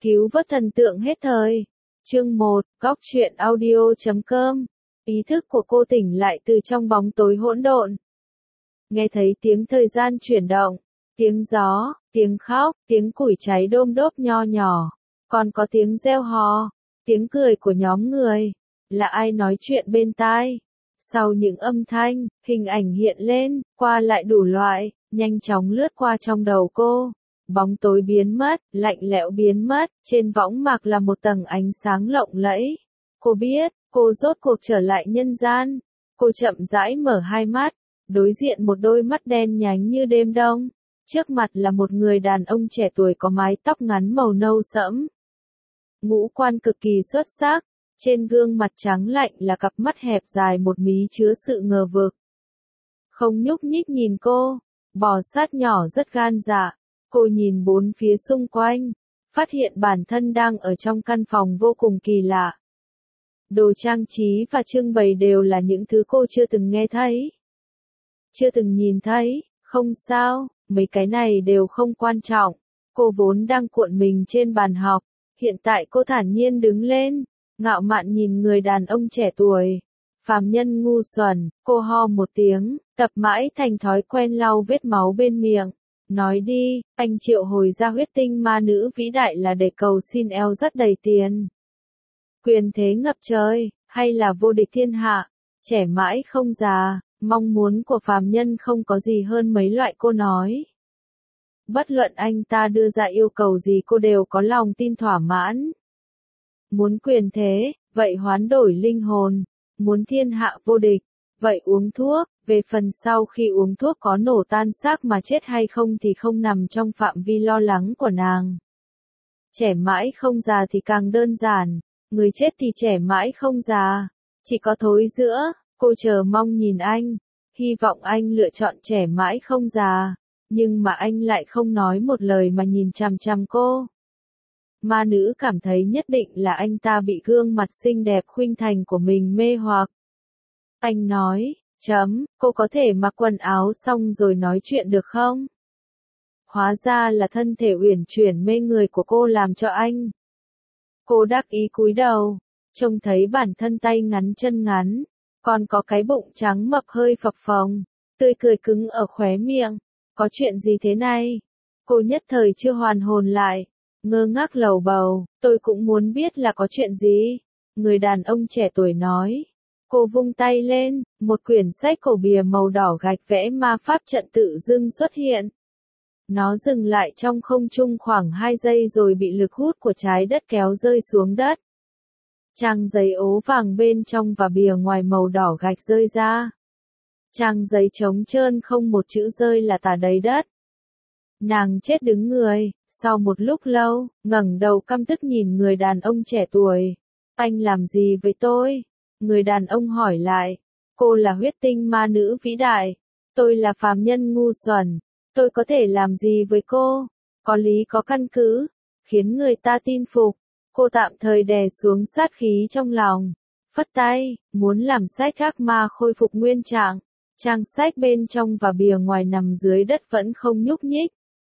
Cứu vớt thần tượng hết thời. Chương 1, Góc truyện audio.com. Ý thức của cô tỉnh lại từ trong bóng tối hỗn độn. Nghe thấy tiếng thời gian chuyển động, tiếng gió, tiếng khóc, tiếng củi cháy đôm đốp nho nhỏ, còn có tiếng reo hò, tiếng cười của nhóm người. Là ai nói chuyện bên tai? Sau những âm thanh, hình ảnh hiện lên, qua lại đủ loại, nhanh chóng lướt qua trong đầu cô. Bóng tối biến mất, lạnh lẽo biến mất, trên võng mạc là một tầng ánh sáng lộng lẫy. Cô biết, cô rốt cuộc trở lại nhân gian. Cô chậm rãi mở hai mắt, đối diện một đôi mắt đen nhánh như đêm đông. Trước mặt là một người đàn ông trẻ tuổi có mái tóc ngắn màu nâu sẫm. Ngũ quan cực kỳ xuất sắc, trên gương mặt trắng lạnh là cặp mắt hẹp dài một mí chứa sự ngờ vực. Không nhúc nhích nhìn cô, bò sát nhỏ rất gan dạ. Cô nhìn bốn phía xung quanh, phát hiện bản thân đang ở trong căn phòng vô cùng kỳ lạ. Đồ trang trí và trưng bày đều là những thứ cô chưa từng nghe thấy, chưa từng nhìn thấy. Không sao, mấy cái này đều không quan trọng. Cô vốn đang cuộn mình trên bàn học, hiện tại cô thản nhiên đứng lên, ngạo mạn nhìn người đàn ông trẻ tuổi. Phàm nhân ngu xuẩn, cô ho một tiếng, tập mãi thành thói quen lau vết máu bên miệng. Nói đi, anh triệu hồi ra huyết tinh ma nữ vĩ đại là để cầu xin eo rất đầy tiền. Quyền thế ngập trời, hay là vô địch thiên hạ, trẻ mãi không già, mong muốn của phàm nhân không có gì hơn mấy loại. Cô nói. Bất luận anh ta đưa ra yêu cầu gì cô đều có lòng tin thỏa mãn. Muốn quyền thế, vậy hoán đổi linh hồn. Muốn thiên hạ vô địch, vậy uống thuốc. Về phần sau khi uống thuốc có nổ tan xác mà chết hay không thì không nằm trong phạm vi lo lắng của nàng. Trẻ mãi không già thì càng đơn giản, người chết thì trẻ mãi không già, chỉ có thối giữa. Cô chờ mong nhìn anh, hy vọng anh lựa chọn trẻ mãi không già, nhưng mà anh lại không nói một lời mà nhìn chằm chằm cô. Ma nữ cảm thấy nhất định là anh ta bị gương mặt xinh đẹp khuynh thành của mình mê hoặc. Anh nói. Cô có thể mặc quần áo xong rồi nói chuyện được không? Hóa ra là thân thể uyển chuyển mê người của cô làm cho anh. Cô đắc ý cúi đầu, trông thấy bản thân tay ngắn chân ngắn, còn có cái bụng trắng mập hơi phập phồng, tươi cười cứng ở khóe miệng. Có chuyện gì thế này? Cô nhất thời chưa hoàn hồn lại, ngơ ngác lầu bầu, tôi cũng muốn biết là có chuyện gì. Người đàn ông trẻ tuổi nói. Cô vung tay lên, một quyển sách cổ bìa màu đỏ gạch vẽ ma pháp trận tự dưng xuất hiện. Nó dừng lại trong không trung khoảng 2 giây rồi bị lực hút của trái đất kéo rơi xuống đất. Trang giấy ố vàng bên trong và bìa ngoài màu đỏ gạch rơi ra. Trang giấy trống trơn không một chữ rơi là tả đầy đất. Nàng chết đứng người, sau một lúc lâu, ngẩng đầu căm tức nhìn người đàn ông trẻ tuổi. Anh làm gì với tôi? Người đàn ông hỏi lại. Cô là huyết tinh ma nữ vĩ đại. Tôi là phàm nhân ngu xuẩn. Tôi có thể làm gì với cô? Có lý có căn cứ, khiến người ta tin phục. Cô tạm thời đè xuống sát khí trong lòng. Phất tay, muốn làm sách ác ma khôi phục nguyên trạng. Trang sách bên trong và bìa ngoài nằm dưới đất vẫn không nhúc nhích.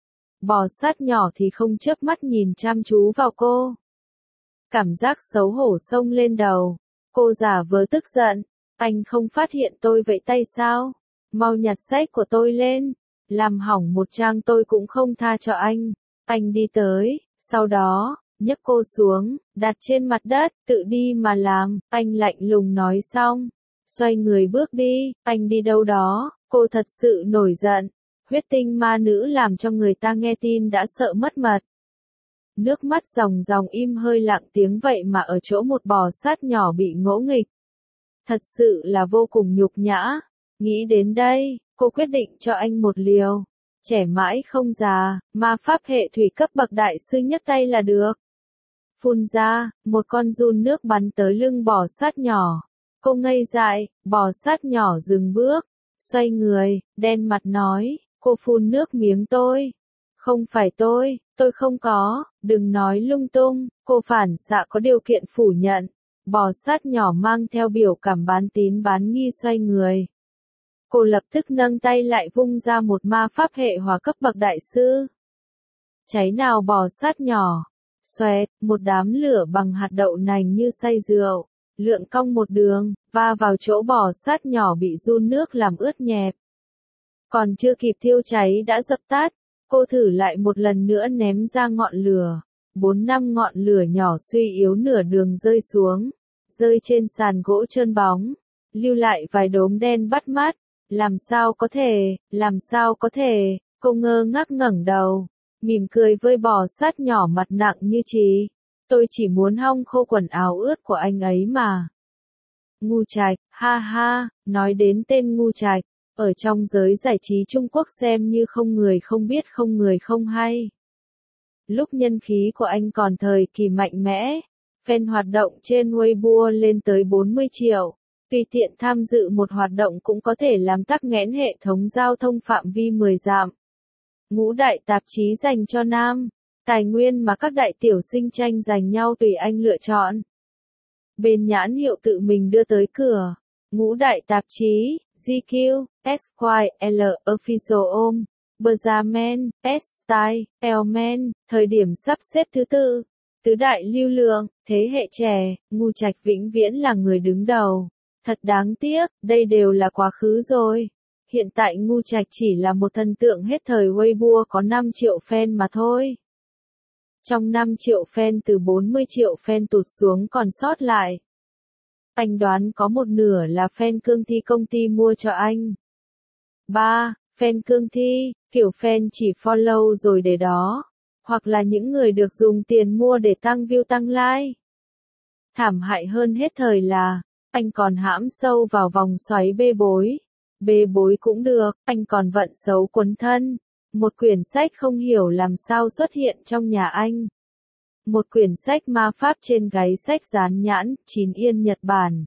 Bò sát nhỏ thì không chớp mắt nhìn chăm chú vào cô. Cảm giác xấu hổ xông lên đầu. Cô giả vờ tức giận. Anh không phát hiện tôi vậy tay sao? Mau nhặt sách của tôi lên. Làm hỏng một trang tôi cũng không tha cho anh. Anh đi tới, sau đó, nhấc cô xuống, đặt trên mặt đất, tự đi mà làm. Anh lạnh lùng nói xong. Xoay người bước đi. Anh đi đâu đó? Cô thật sự nổi giận. Huyết tinh ma nữ làm cho người ta nghe tin đã sợ mất mật. Nước mắt ròng ròng im hơi lặng tiếng vậy mà ở chỗ một bò sát nhỏ bị ngỗ nghịch. Thật sự là vô cùng nhục nhã. Nghĩ đến đây, cô quyết định cho anh một liều. Trẻ mãi không già, ma pháp hệ thủy cấp bậc đại sư nhấc tay là được. Phun ra, một con giun nước bắn tới lưng bò sát nhỏ. Cô ngây dại, bò sát nhỏ dừng bước, xoay người, đen mặt nói, cô phun nước miếng tôi. Không phải tôi không có, đừng nói lung tung. Cô phản xạ có điều kiện phủ nhận. Bò sát nhỏ mang theo biểu cảm bán tín bán nghi xoay người. Cô lập tức nâng tay lại vung ra một ma pháp hệ hỏa cấp bậc đại sư. Cháy nào bò sát nhỏ. Xoẹt, một đám lửa bằng hạt đậu nành như say rượu, lượn cong một đường, va vào chỗ bò sát nhỏ bị giun nước làm ướt nhẹp. Còn chưa kịp thiêu cháy đã dập tắt, cô thử lại một lần nữa ném ra ngọn lửa. 4-5 ngọn lửa nhỏ suy yếu nửa đường rơi xuống, rơi trên sàn gỗ trơn bóng, lưu lại vài đốm đen bắt mắt. Làm sao có thể, cô ngơ ngác ngẩng đầu, mỉm cười với bò sát nhỏ mặt nặng như chì. Tôi chỉ muốn hong khô quần áo ướt của anh ấy mà. Ngu Trạch, ha ha, nói đến tên Ngu Trạch, ở trong giới giải trí Trung Quốc xem như không người không biết không người không hay. Lúc nhân khí của anh còn thời kỳ mạnh mẽ, fan hoạt động trên Weibo lên tới 40 triệu. Tùy tiện tham dự một hoạt động cũng có thể làm tắc nghẽn hệ thống giao thông phạm vi 10 dặm. Ngũ đại tạp chí dành cho nam, tài nguyên mà các đại tiểu sinh tranh giành nhau tùy anh lựa chọn. Bên nhãn hiệu tự mình đưa tới cửa, ngũ đại tạp chí, GQ, Esquire, L, Official Home, Berzaman, S-Style, Elle-man, thời điểm sắp xếp thứ tự, tứ đại lưu lượng, thế hệ trẻ, Ngu Trạch vĩnh viễn là người đứng đầu. Thật đáng tiếc, đây đều là quá khứ rồi. Hiện tại Ngu Trạch chỉ là một thần tượng hết thời Weibo có 5 triệu fan mà thôi. Trong 5 triệu fan từ 40 triệu fan tụt xuống còn sót lại. Anh đoán có một nửa là fan cương thi công ty mua cho anh. 3. Fan cương thi, kiểu fan chỉ follow rồi để đó. Hoặc là những người được dùng tiền mua để tăng view tăng like. Thảm hại hơn hết thời là, anh còn hãm sâu vào vòng xoáy bê bối. Bê bối cũng được, anh còn vận xấu quấn thân. Một quyển sách không hiểu làm sao xuất hiện trong nhà anh. Một quyển sách ma pháp trên gáy sách dán nhãn, 9 yên Nhật Bản.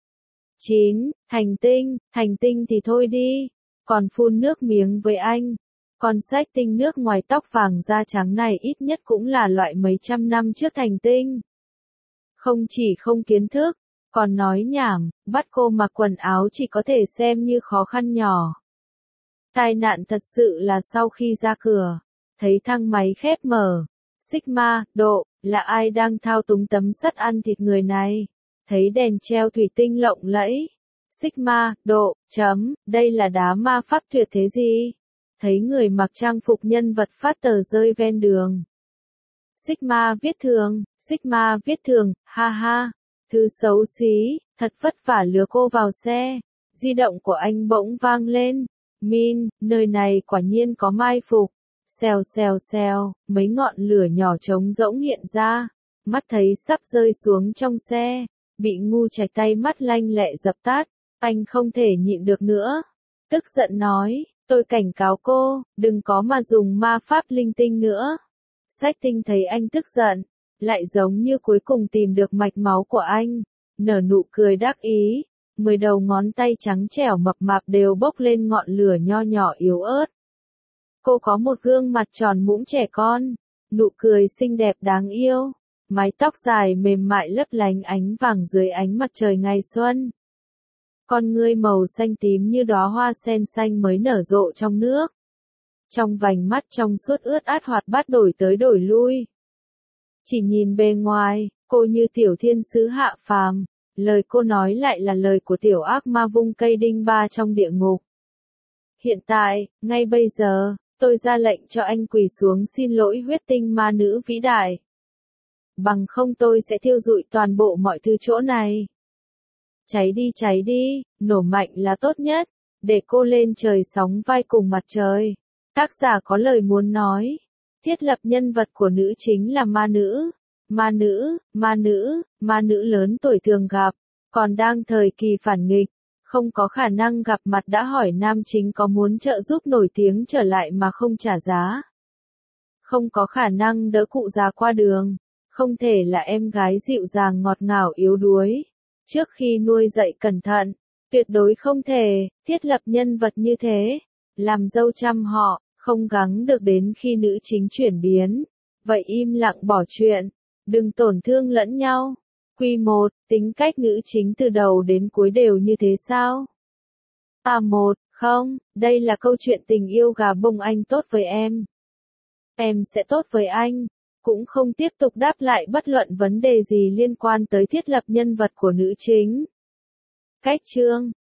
9. Thành tinh thì thôi đi. Còn phun nước miếng với anh. Con sách tinh nước ngoài tóc vàng da trắng này ít nhất cũng là loại mấy trăm năm trước thành tinh. Không chỉ không kiến thức, còn nói nhảm, bắt cô mặc quần áo chỉ có thể xem như khó khăn nhỏ. Tai nạn thật sự là sau khi ra cửa, thấy thang máy khép mở. Sigma, độ, là ai đang thao túng tấm sắt ăn thịt người này? Thấy đèn treo thủy tinh lộng lẫy. Sigma, độ, đây là đá ma pháp tuyệt thế gì? Thấy người mặc trang phục nhân vật phát tờ rơi ven đường. Sigma viết thường, ha ha. Thứ xấu xí, thật vất vả lừa cô vào xe. Di động của anh bỗng vang lên. Min, nơi này quả nhiên có mai phục. Xèo, mấy ngọn lửa nhỏ trống rỗng hiện ra. Mắt thấy sắp rơi xuống trong xe. Bị Ngu Trạch tay mắt lanh lẹ dập tắt. Anh không thể nhịn được nữa. Tức giận nói, tôi cảnh cáo cô, đừng có mà dùng ma pháp linh tinh nữa. Sách tinh thấy anh tức giận, lại giống như cuối cùng tìm được mạch máu của anh. Nở nụ cười đắc ý, 10 đầu ngón tay trắng trẻo mập mạp đều bốc lên ngọn lửa nho nhỏ yếu ớt. Cô có một gương mặt tròn mũm trẻ con, nụ cười xinh đẹp đáng yêu, mái tóc dài mềm mại lấp lánh ánh vàng dưới ánh mặt trời ngày xuân. Con ngươi màu xanh tím như đóa hoa sen xanh mới nở rộ trong nước. Trong vành mắt trong suốt ướt át hoạt bát đổi tới đổi lui. Chỉ nhìn bề ngoài, cô như tiểu thiên sứ hạ phàm, lời cô nói lại là lời của tiểu ác ma vung cây đinh ba trong địa ngục. Hiện tại, ngay bây giờ, tôi ra lệnh cho anh quỳ xuống xin lỗi huyết tinh ma nữ vĩ đại. Bằng không tôi sẽ thiêu rụi toàn bộ mọi thứ chỗ này. Cháy đi, nổ mạnh là tốt nhất, để cô lên trời sóng vai cùng mặt trời. Tác giả có lời muốn nói. Thiết lập nhân vật của nữ chính là ma nữ. Ma nữ lớn tuổi thường gặp, còn đang thời kỳ phản nghịch, không có khả năng gặp mặt đã hỏi nam chính có muốn trợ giúp nổi tiếng trở lại mà không trả giá. Không có khả năng đỡ cụ già qua đường, không thể là em gái dịu dàng ngọt ngào yếu đuối. Trước khi nuôi dạy cẩn thận, tuyệt đối không thể, thiết lập nhân vật như thế, làm dâu trăm họ, không gắng được đến khi nữ chính chuyển biến. Vậy im lặng bỏ chuyện, đừng tổn thương lẫn nhau. Quy 1, tính cách nữ chính từ đầu đến cuối đều như thế sao? A1, không, đây là câu chuyện tình yêu gà bông anh tốt với em. Em sẽ tốt với anh. cũng không tiếp tục đáp lại bất luận vấn đề gì liên quan tới thiết lập nhân vật của nữ chính. Cách chương